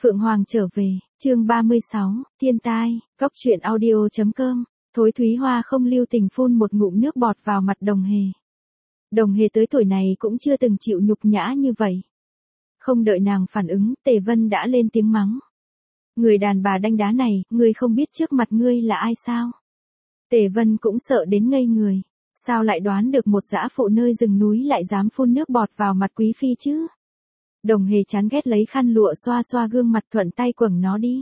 Phượng Hoàng trở về, chương 36, thiên tai, góc truyện audio.com, Thối Thúy Hoa không lưu tình phun một ngụm nước bọt vào mặt Đồng Hề. Đồng Hề tới tuổi này cũng chưa từng chịu nhục nhã như vậy. Không đợi nàng phản ứng, Tề Vân đã lên tiếng mắng. Người đàn bà đanh đá này, ngươi không biết trước mặt ngươi là ai sao? Tề Vân cũng sợ đến ngây người. Sao lại đoán được một dã phụ nơi rừng núi lại dám phun nước bọt vào mặt quý phi chứ? Đồng Hề chán ghét lấy khăn lụa xoa xoa gương mặt thuận tay quẳng nó đi.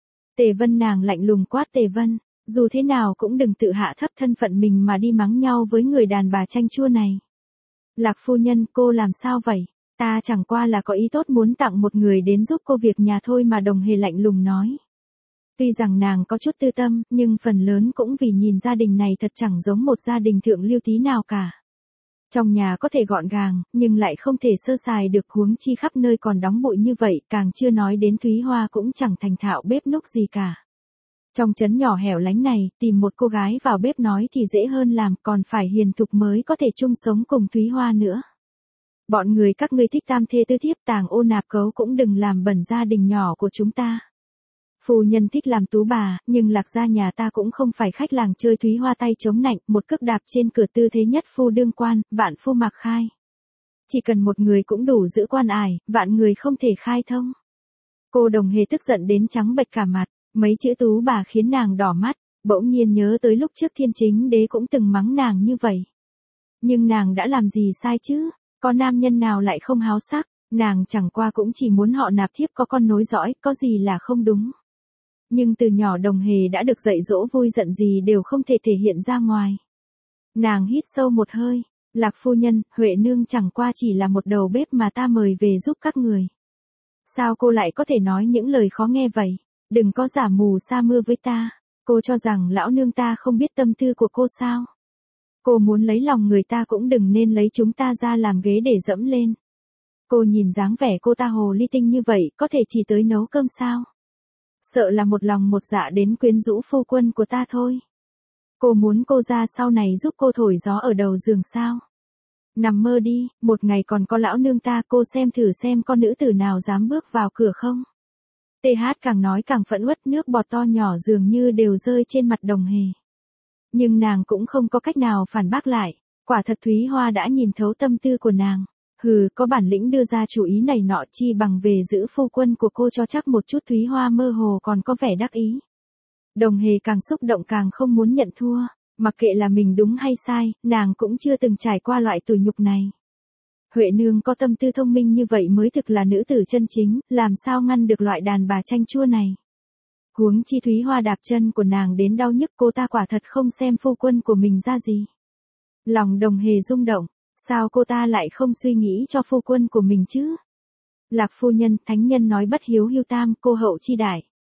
Tề Vân nàng lạnh lùng quát Tề Vân, dù thế nào cũng đừng tự hạ thấp thân phận mình mà đi mắng nhau với người đàn bà chanh chua này. Lạc phu nhân, cô làm sao vậy? Ta chẳng qua là có ý tốt muốn tặng một người đến giúp cô việc nhà thôi mà. Đồng Hề lạnh lùng nói. Tuy rằng nàng có chút tư tâm, nhưng phần lớn cũng vì nhìn gia đình này thật chẳng giống một gia đình thượng lưu tí nào cả. Trong nhà có thể gọn gàng, nhưng lại không thể sơ sài được, huống chi khắp nơi còn đóng bụi như vậy, càng chưa nói đến Thúy Hoa cũng chẳng thành thạo bếp núc gì cả. Trong trấn nhỏ hẻo lánh này, tìm một cô gái vào bếp nói thì dễ hơn làm, còn phải hiền thục mới có thể chung sống cùng Thúy Hoa nữa. Bọn người các ngươi thích tam thê tứ thiếp tàng ô nạp cấu cũng đừng làm bẩn gia đình nhỏ của chúng ta. Phu nhân thích làm tú bà, nhưng Lạc gia nhà ta cũng không phải khách làng chơi. Thúy Hoa tay chống nạnh, một cước đạp trên cửa tư thế nhất phu đương quan, vạn phu mặc khai. Chỉ cần một người cũng đủ giữ quan ải, vạn người không thể khai thông. Cô Đồng Hề tức giận đến trắng bệch cả mặt, mấy chữ tú bà khiến nàng đỏ mắt, bỗng nhiên nhớ tới lúc trước Thiên Chính Đế cũng từng mắng nàng như vậy. Nhưng nàng đã làm gì sai chứ, có nam nhân nào lại không háo sắc, nàng chẳng qua cũng chỉ muốn họ nạp thiếp có con nối dõi, có gì là không đúng. Nhưng từ nhỏ Đồng Hề đã được dạy dỗ vui giận gì đều không thể thể hiện ra ngoài. Nàng hít sâu một hơi, Lạc phu nhân, Huệ nương chẳng qua chỉ là một đầu bếp mà ta mời về giúp các người. Sao cô lại có thể nói những lời khó nghe vậy? Đừng có giả mù sa mưa với ta, cô cho rằng lão nương ta không biết tâm tư của cô sao? Cô muốn lấy lòng người ta cũng đừng nên lấy chúng ta ra làm ghế để dẫm lên. Cô nhìn dáng vẻ cô ta hồ ly tinh như vậy, có thể chỉ tới nấu cơm sao? Sợ là một lòng một dạ đến quyến rũ phu quân của ta thôi. Cô muốn cô ra sau này giúp cô thổi gió ở đầu giường sao? Nằm mơ đi, một ngày còn có lão nương ta, cô xem thử xem con nữ tử nào dám bước vào cửa không? TH càng nói càng phẫn uất, nước bọt to nhỏ dường như đều rơi trên mặt Đồng Hề. Nhưng nàng cũng không có cách nào phản bác lại, quả thật Thúy Hoa đã nhìn thấu tâm tư của nàng. Hừ, có bản lĩnh đưa ra chủ ý này nọ chi bằng về giữ phu quân của cô cho chắc một chút. Thúy Hoa mơ hồ còn có vẻ đắc ý. Đồng Hề càng xúc động càng không muốn nhận thua, mặc kệ là mình đúng hay sai, nàng cũng chưa từng trải qua loại tủi nhục này. Huệ nương có tâm tư thông minh như vậy mới thực là nữ tử chân chính, làm sao ngăn được loại đàn bà chanh chua này. Huống chi Thúy Hoa đạp chân của nàng đến đau nhức, cô ta quả thật không xem phu quân của mình ra gì. Lòng Đồng Hề rung động. Sao cô ta lại không suy nghĩ cho phu quân của mình chứ? Lạc phu nhân, thánh nhân nói bất hiếu hiu tam, cô hậu chi đại.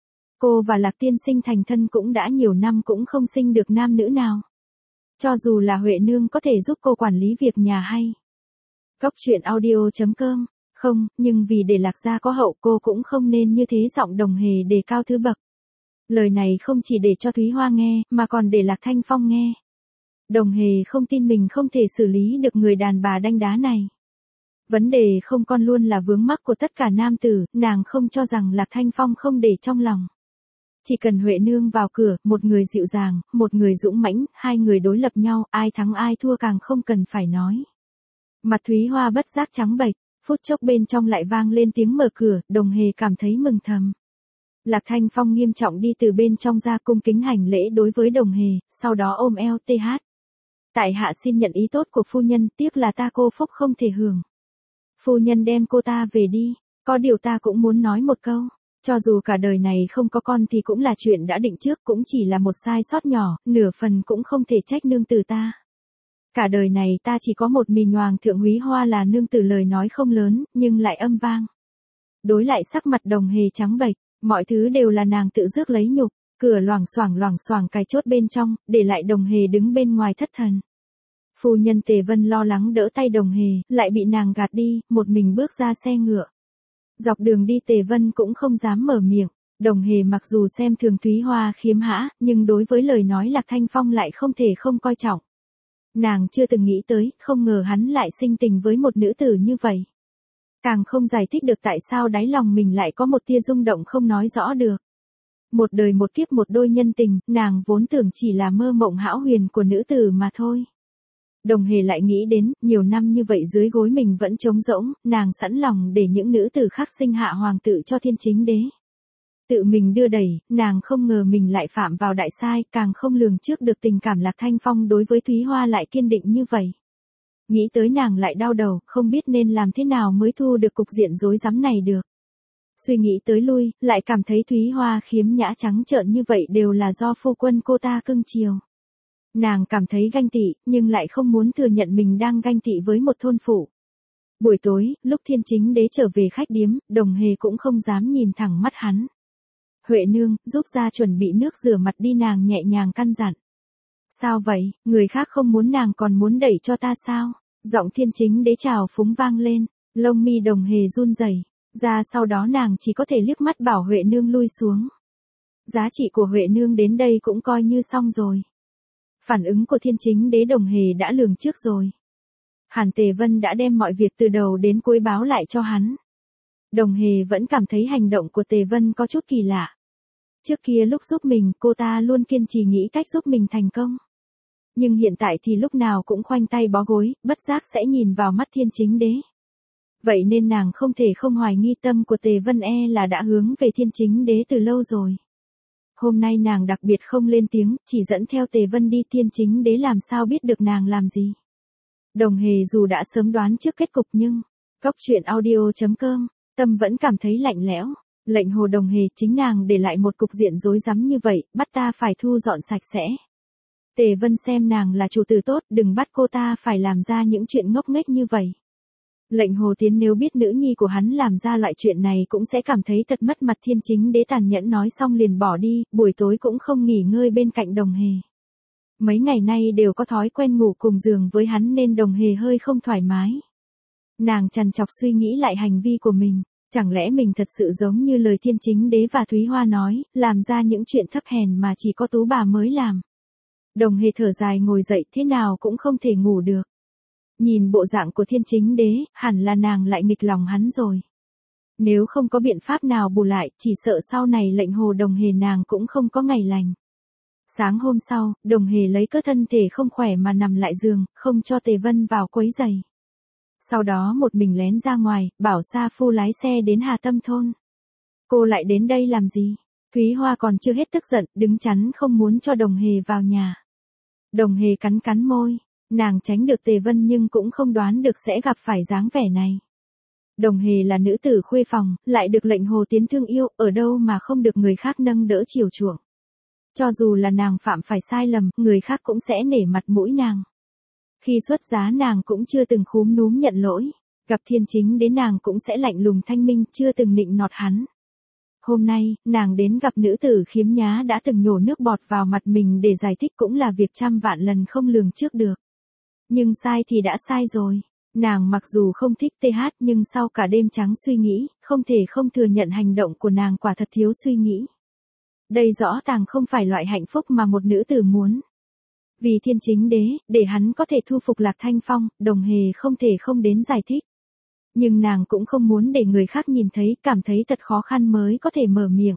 Cô và Lạc tiên sinh thành thân cũng đã nhiều năm cũng không sinh được nam nữ nào. Cho dù là Huệ nương có thể giúp cô quản lý việc nhà hay. Góc truyện audio.com, không, nhưng vì để Lạc gia có hậu cô cũng không nên như thế. Giọng Đồng Hề đề cao thứ bậc. Lời này không chỉ để cho Thúy Hoa nghe, mà còn để Lạc Thanh Phong nghe. Đồng Hề không tin mình không thể xử lý được người đàn bà đanh đá này. Vấn đề không con luôn là vướng mắc của tất cả nam tử, nàng không cho rằng Lạc Thanh Phong không để trong lòng. Chỉ cần Huệ nương vào cửa, một người dịu dàng, một người dũng mãnh, hai người đối lập nhau, ai thắng ai thua càng không cần phải nói. Mặt Thúy Hoa bất giác trắng bệch, phút chốc bên trong lại vang lên tiếng mở cửa, Đồng Hề cảm thấy mừng thầm. Lạc Thanh Phong nghiêm trọng đi từ bên trong ra cung kính hành lễ đối với Đồng Hề, sau đó ôm eo TH. Tại hạ xin nhận ý tốt của phu nhân, tiếc là ta cô phúc không thể hưởng. Phu nhân đem cô ta về đi, có điều ta cũng muốn nói một câu, cho dù cả đời này không có con thì cũng là chuyện đã định trước, cũng chỉ là một sai sót nhỏ, nửa phần cũng không thể trách nương tử ta. Cả đời này ta chỉ có một mình Hoàng thượng Thúy Hoa là nương tử lời nói không lớn, nhưng lại âm vang. Đối lại sắc mặt Đồng Hề trắng bệch, mọi thứ đều là nàng tự rước lấy nhục. Cửa loảng xoảng cài chốt bên trong, để lại Đồng Hề đứng bên ngoài thất thần. Phu nhân Tề Vân lo lắng đỡ tay Đồng Hề, lại bị nàng gạt đi, một mình bước ra xe ngựa. Dọc đường đi Tề Vân cũng không dám mở miệng. Đồng Hề mặc dù xem thường Thúy Hoa khiếm hã, nhưng đối với lời nói Lạc Thanh Phong lại không thể không coi trọng. Nàng chưa từng nghĩ tới, không ngờ hắn lại sinh tình với một nữ tử như vậy. Càng không giải thích được tại sao đáy lòng mình lại có một tia rung động không nói rõ được. Một đời một kiếp một đôi nhân tình, nàng vốn tưởng chỉ là mơ mộng hão huyền của nữ tử mà thôi. Đồng Hề lại nghĩ đến, nhiều năm như vậy dưới gối mình vẫn trống rỗng, nàng sẵn lòng để những nữ tử khác sinh hạ hoàng tử cho Thiên Chính Đế. Tự mình đưa đẩy, nàng không ngờ mình lại phạm vào đại sai, càng không lường trước được tình cảm Lạc Thanh Phong đối với Thúy Hoa lại kiên định như vậy. Nghĩ tới nàng lại đau đầu, không biết nên làm thế nào mới thu được cục diện rối rắm này được. Suy nghĩ tới lui, lại cảm thấy Thúy Hoa khiếm nhã trắng trợn như vậy đều là do phu quân cô ta cưng chiều. Nàng cảm thấy ganh tị, nhưng lại không muốn thừa nhận mình đang ganh tị với một thôn phụ. Buổi tối, lúc Thiên Chính Đế trở về khách điếm, Đồng Hề cũng không dám nhìn thẳng mắt hắn. Huệ nương, giúp ra chuẩn bị nước rửa mặt đi, nàng nhẹ nhàng căn dặn. Sao vậy, người khác không muốn nàng còn muốn đẩy cho ta sao? Giọng Thiên Chính Đế trào phúng vang lên, lông mi Đồng Hề run rẩy. Ra sau đó nàng chỉ có thể liếc mắt bảo Huệ nương lui xuống. Giá trị của Huệ nương đến đây cũng coi như xong rồi. Phản ứng của Thiên Chính Đế Đồng Hề đã lường trước rồi. Hàn Tề Vân đã đem mọi việc từ đầu đến cuối báo lại cho hắn. Đồng Hề vẫn cảm thấy hành động của Tề Vân có chút kỳ lạ. Trước kia lúc giúp mình, cô ta luôn kiên trì nghĩ cách giúp mình thành công. Nhưng hiện tại thì lúc nào cũng khoanh tay bó gối, bất giác sẽ nhìn vào mắt Thiên Chính Đế. Vậy nên nàng không thể không hoài nghi tâm của Tề Vân là đã hướng về Thiên Chính Đế từ lâu rồi. Hôm nay nàng đặc biệt không lên tiếng, chỉ dẫn theo Tề Vân đi. Thiên Chính Đế làm sao biết được nàng làm gì. Đồng Hề dù đã sớm đoán trước kết cục nhưng, Cốc Truyện Audio.com, tâm vẫn cảm thấy lạnh lẽo. Lệnh hồ Đồng Hề, chính nàng để lại một cục diện rối rắm như vậy, bắt ta phải thu dọn sạch sẽ. Tề Vân xem nàng là chủ tử tốt, đừng bắt cô ta phải làm ra những chuyện ngốc nghếch như vậy. Lệnh Hồ Tiến nếu biết nữ nhi của hắn làm ra loại chuyện này cũng sẽ cảm thấy thật mất mặt. Thiên Chính Đế tàn nhẫn nói xong liền bỏ đi, buổi tối cũng không nghỉ ngơi bên cạnh Đồng Hề. Mấy ngày nay đều có thói quen ngủ cùng giường với hắn nên Đồng Hề hơi không thoải mái. Nàng trằn trọc suy nghĩ lại hành vi của mình, chẳng lẽ mình thật sự giống như lời Thiên Chính Đế và Thúy Hoa nói, làm ra những chuyện thấp hèn mà chỉ có tú bà mới làm. Đồng Hề thở dài ngồi dậy, thế nào cũng không thể ngủ được. Nhìn bộ dạng của Thiên Chính Đế, hẳn là nàng lại nghịch lòng hắn rồi. Nếu không có biện pháp nào bù lại, chỉ sợ sau này lệnh hồ Đồng Hề nàng cũng không có ngày lành. Sáng hôm sau, Đồng Hề lấy cớ thân thể không khỏe mà nằm lại giường, không cho Tề Vân vào quấy giày. Sau đó một mình lén ra ngoài, bảo Sa Phu lái xe đến Hà Tâm thôn. Cô lại đến đây làm gì? Thúy Hoa còn chưa hết tức giận, đứng chắn không muốn cho Đồng Hề vào nhà. Đồng Hề cắn cắn môi. Nàng tránh được Tề Vân nhưng cũng không đoán được sẽ gặp phải dáng vẻ này. Đồng Hề là nữ tử khuê phòng, lại được lệnh Hồ Tiến thương yêu, ở đâu mà không được người khác nâng đỡ chiều chuộng. Cho dù là nàng phạm phải sai lầm, người khác cũng sẽ nể mặt mũi nàng. Khi xuất giá nàng cũng chưa từng khúm núm nhận lỗi, gặp Thiên Chính Đế nàng cũng sẽ lạnh lùng thanh minh, chưa từng nịnh nọt hắn. Hôm nay, nàng đến gặp nữ tử khiếm nhá đã từng nhổ nước bọt vào mặt mình để giải thích cũng là việc trăm vạn lần không lường trước được. Nhưng sai thì đã sai rồi. Nàng mặc dù không thích TH nhưng sau cả đêm trắng suy nghĩ, không thể không thừa nhận hành động của nàng quả thật thiếu suy nghĩ. Đây rõ ràng không phải loại hạnh phúc mà một nữ tử muốn. Vì Thiên Chính Đế, để hắn có thể thu phục Lạc Thanh Phong, Đồng Hề không thể không đến giải thích. Nhưng nàng cũng không muốn để người khác nhìn thấy, cảm thấy thật khó khăn mới có thể mở miệng.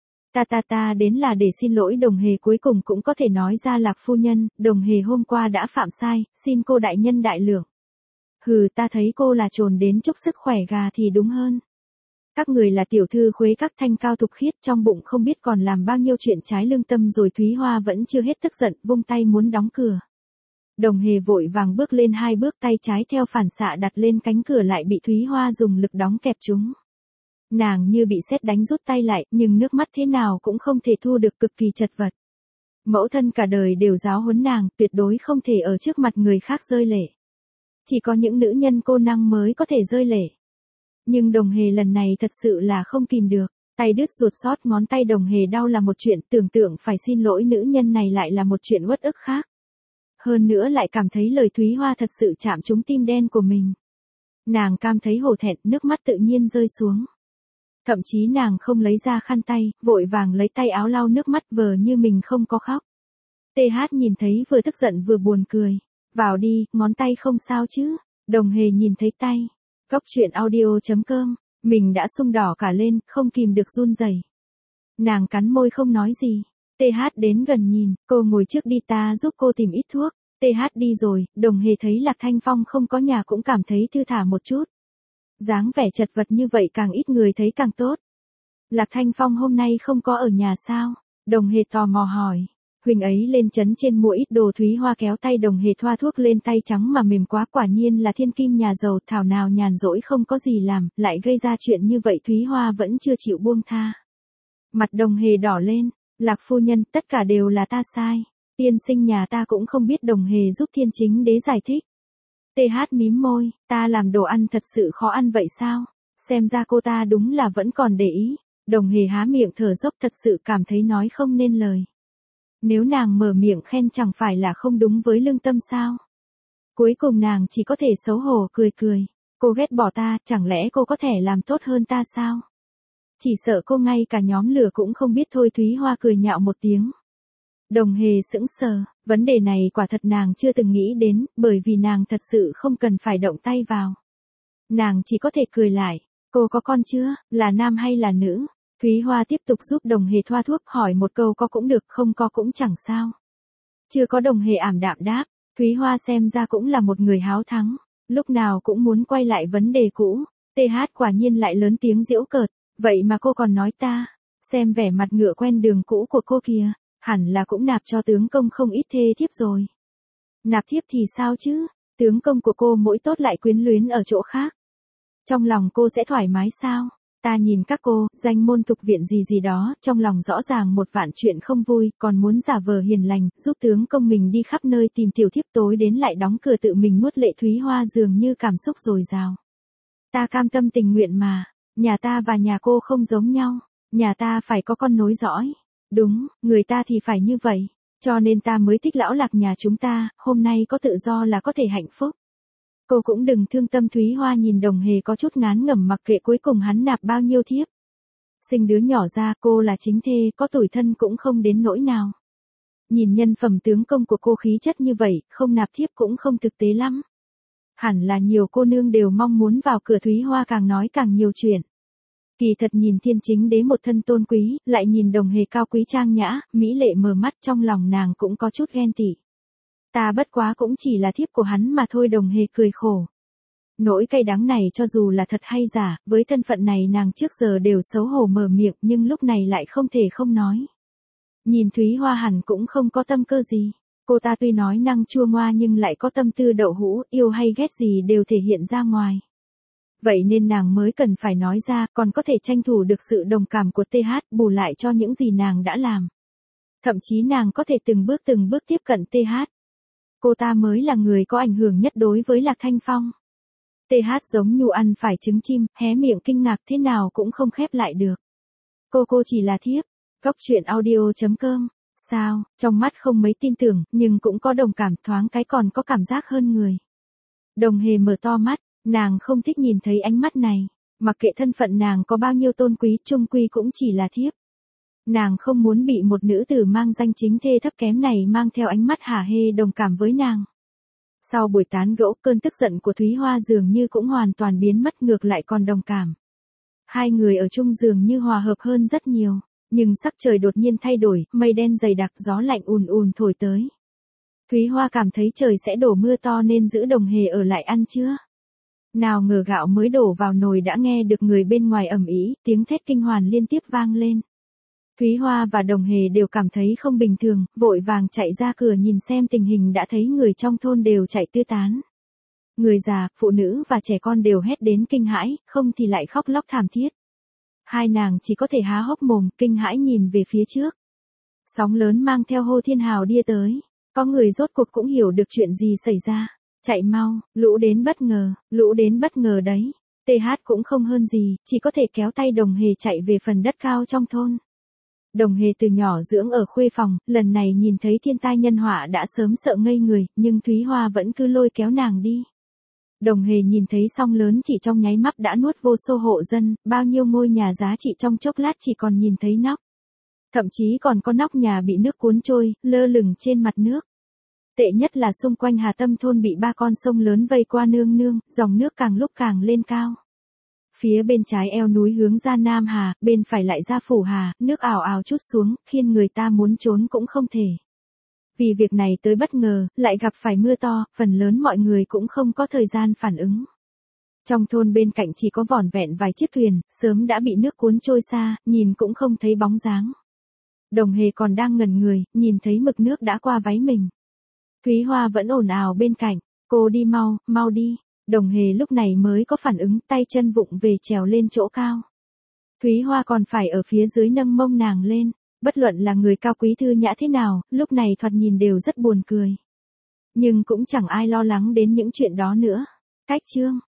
Ta đến là để xin lỗi. Đồng Hề cuối cùng cũng có thể nói ra, Lạc phu nhân, Đồng Hề hôm qua đã phạm sai, xin cô đại nhân đại lượng. Hừ, ta thấy cô là trồn đến chúc sức khỏe gà thì đúng hơn. Các người là tiểu thư khuê các, thanh cao thục khiết, trong bụng không biết còn làm bao nhiêu chuyện trái lương tâm rồi. Thúy Hoa vẫn chưa hết tức giận, vung tay muốn đóng cửa. Đồng Hề vội vàng bước lên 2 bước, tay trái theo phản xạ đặt lên cánh cửa lại bị Thúy Hoa dùng lực đóng kẹp chúng. Nàng như bị sét đánh rút tay lại, nhưng nước mắt thế nào cũng không thể thu được, cực kỳ chật vật. Mẫu thân cả đời đều giáo huấn nàng, tuyệt đối không thể ở trước mặt người khác rơi lệ. Chỉ có những nữ nhân cô năng mới có thể rơi lệ. Nhưng Đồng Hề lần này thật sự là không kìm được, tay đứt ruột sót ngón tay. Đồng Hề đau là một chuyện, tưởng tượng phải xin lỗi nữ nhân này lại là một chuyện uất ức khác. Hơn nữa lại cảm thấy lời Thúy Hoa thật sự chạm trúng tim đen của mình. Nàng cảm thấy hổ thẹn, nước mắt tự nhiên rơi xuống. Thậm chí nàng không lấy ra khăn tay, vội vàng lấy tay áo lau nước mắt vờ như mình không có khóc. TH nhìn thấy vừa tức giận vừa buồn cười. Vào đi, ngón tay không sao chứ? Đồng Hề nhìn thấy tay. Góc truyện audio.com, mình đã sưng đỏ cả lên, không kìm được run rẩy. Nàng cắn môi không nói gì. TH đến gần nhìn, cô ngồi trước đi ta giúp cô tìm ít thuốc. TH đi rồi, Đồng Hề thấy Lạc Thanh Phong không có nhà cũng cảm thấy thư thả một chút. Dáng vẻ chật vật như vậy càng ít người thấy càng tốt. Lạc Thanh Phong hôm nay không có ở nhà sao? Đồng Hề tò mò hỏi. Huynh ấy lên trấn trên mua ít đồ. Thúy Hoa kéo tay Đồng Hề thoa thuốc lên tay trắng mà mềm quá, quả nhiên là thiên kim nhà giàu, thảo nào nhàn rỗi không có gì làm, lại gây ra chuyện như vậy. Thúy Hoa vẫn chưa chịu buông tha. Mặt Đồng Hề đỏ lên. Lạc phu nhân, tất cả đều là ta sai. Tiên sinh nhà ta cũng không biết. Đồng Hề giúp Thiên Chính Đế giải thích. TH mím môi, ta làm đồ ăn thật sự khó ăn vậy sao? Xem ra cô ta đúng là vẫn còn để ý. Đồng Hề há miệng thở dốc, thật sự cảm thấy nói không nên lời. Nếu nàng mở miệng khen chẳng phải là không đúng với lương tâm sao? Cuối cùng nàng chỉ có thể xấu hổ cười cười. Cô ghét bỏ ta, chẳng lẽ cô có thể làm tốt hơn ta sao? Chỉ sợ cô ngay cả nhóm lửa cũng không biết thôi. Thúy Hoa cười nhạo một tiếng. Đồng Hề sững sờ, vấn đề này quả thật nàng chưa từng nghĩ đến, bởi vì nàng thật sự không cần phải động tay vào. Nàng chỉ có thể cười lại. Cô có con chưa, là nam hay là nữ? Thúy Hoa tiếp tục giúp Đồng Hề thoa thuốc, hỏi một câu có cũng được, không có cũng chẳng sao. Chưa có. Đồng Hề ảm đạm đáp. Thúy Hoa xem ra cũng là một người háo thắng, lúc nào cũng muốn quay lại vấn đề cũ. TH quả nhiên lại lớn tiếng giễu cợt, vậy mà cô còn nói ta, xem vẻ mặt ngựa quen đường cũ của cô kìa, hẳn là cũng nạp cho tướng công không ít thê thiếp rồi. Nạp thiếp thì sao chứ, tướng công của cô mỗi tốt lại quyến luyến ở chỗ khác. Trong lòng cô sẽ thoải mái sao? Ta nhìn các cô, danh môn thục viện gì gì đó, trong lòng rõ ràng một vạn chuyện không vui, còn muốn giả vờ hiền lành, giúp tướng công mình đi khắp nơi tìm tiểu thiếp, tối đến lại đóng cửa tự mình nuốt lệ. Thúy Hoa dường như cảm xúc dồi dào. Ta cam tâm tình nguyện mà, nhà ta và nhà cô không giống nhau, nhà ta phải có con nối dõi. Đúng, người ta thì phải như vậy, cho nên ta mới thích lão Lạc nhà chúng ta, hôm nay có tự do là có thể hạnh phúc. Cô cũng đừng thương tâm. Thúy Hoa nhìn Đồng Hề có chút ngán ngẩm, mặc kệ cuối cùng hắn nạp bao nhiêu thiếp. Sinh đứa nhỏ ra, cô là chính thê, có tủi thân cũng không đến nỗi nào. Nhìn nhân phẩm tướng công của cô khí chất như vậy, không nạp thiếp cũng không thực tế lắm. Hẳn là nhiều cô nương đều mong muốn vào cửa. Thúy Hoa càng nói càng nhiều chuyện. Kỳ thật nhìn Thiên Chính Đế một thân tôn quý, lại nhìn Đồng Hề cao quý trang nhã, mỹ lệ mờ mắt, trong lòng nàng cũng có chút ghen tị. Ta bất quá cũng chỉ là thiếp của hắn mà thôi. Đồng Hề cười khổ. Nỗi cay đắng này cho dù là thật hay giả, với thân phận này nàng trước giờ đều xấu hổ mở miệng, nhưng lúc này lại không thể không nói. Nhìn Thúy Hoa hẳn cũng không có tâm cơ gì. Cô ta tuy nói năng chua ngoa nhưng lại có tâm tư đậu hũ, yêu hay ghét gì đều thể hiện ra ngoài. Vậy nên nàng mới cần phải nói ra, còn có thể tranh thủ được sự đồng cảm của TH, bù lại cho những gì nàng đã làm. Thậm chí nàng có thể từng bước tiếp cận TH. Cô ta mới là người có ảnh hưởng nhất đối với Lạc Thanh Phong. TH giống nhu ăn phải trứng chim, hé miệng kinh ngạc thế nào cũng không khép lại được. Cô chỉ là thiếp. Góc truyện audio.com. Sao, trong mắt không mấy tin tưởng, nhưng cũng có đồng cảm, thoáng cái còn có cảm giác hơn người. Đồng Hề mở to mắt, nàng không thích nhìn thấy ánh mắt này. Mặc kệ thân phận nàng có bao nhiêu tôn quý, chung quy cũng chỉ là thiếp. Nàng không muốn bị một nữ tử mang danh chính thê thấp kém này mang theo ánh mắt hả hê đồng cảm với nàng. Sau buổi tán gẫu, cơn tức giận của Thúy Hoa dường như cũng hoàn toàn biến mất, ngược lại còn đồng cảm. Hai người ở chung dường như hòa hợp hơn rất nhiều, nhưng sắc trời đột nhiên thay đổi, mây đen dày đặc, gió lạnh ùn ùn thổi tới. Thúy Hoa cảm thấy trời sẽ đổ mưa to nên giữ Đồng Hề ở lại ăn trưa. Nào ngờ gạo mới đổ vào nồi đã nghe được người bên ngoài ầm ĩ, tiếng thét kinh hoàn liên tiếp vang lên. Thúy Hoa và Đồng Hề đều cảm thấy không bình thường, vội vàng chạy ra cửa nhìn xem tình hình, đã thấy người trong thôn đều chạy tứ tán. Người già, phụ nữ và trẻ con đều hét đến kinh hãi, không thì lại khóc lóc thảm thiết. Hai nàng chỉ có thể há hốc mồm, kinh hãi nhìn về phía trước. Sóng lớn mang theo hô thiên hào đi tới. Có người rốt cuộc cũng hiểu được chuyện gì xảy ra. Chạy mau, lũ đến bất ngờ đấy. TH cũng không hơn gì, chỉ có thể kéo tay Đồng Hề chạy về phần đất cao trong thôn. Đồng Hề từ nhỏ dưỡng ở khuê phòng, lần này nhìn thấy thiên tai nhân họa đã sớm sợ ngây người, nhưng Thúy Hoa vẫn cứ lôi kéo nàng đi. Đồng Hề nhìn thấy sóng lớn chỉ trong nháy mắt đã nuốt vô số hộ dân, bao nhiêu ngôi nhà giá trị trong chốc lát chỉ còn nhìn thấy nóc. Thậm chí còn có nóc nhà bị nước cuốn trôi, lơ lửng trên mặt nước. Tệ nhất là xung quanh Hà Tâm thôn bị 3 con sông lớn vây qua nương nương, dòng nước càng lúc càng lên cao. Phía bên trái eo núi hướng ra Nam Hà, bên phải lại ra Phủ Hà, nước ào ào trút xuống, khiến người ta muốn trốn cũng không thể. Vì việc này tới bất ngờ, lại gặp phải mưa to, phần lớn mọi người cũng không có thời gian phản ứng. Trong thôn bên cạnh chỉ có vỏn vẹn vài chiếc thuyền, sớm đã bị nước cuốn trôi xa, nhìn cũng không thấy bóng dáng. Đồng Hề còn đang ngẩn người, nhìn thấy mực nước đã qua váy mình. Thúy Hoa vẫn ồn ào bên cạnh, cô đi mau, mau đi. Đồng Hề lúc này mới có phản ứng, tay chân vụng về trèo lên chỗ cao. Thúy Hoa còn phải ở phía dưới nâng mông nàng lên. Bất luận là người cao quý thư nhã thế nào, lúc này thoạt nhìn đều rất buồn cười. Nhưng cũng chẳng ai lo lắng đến những chuyện đó nữa. Cách chương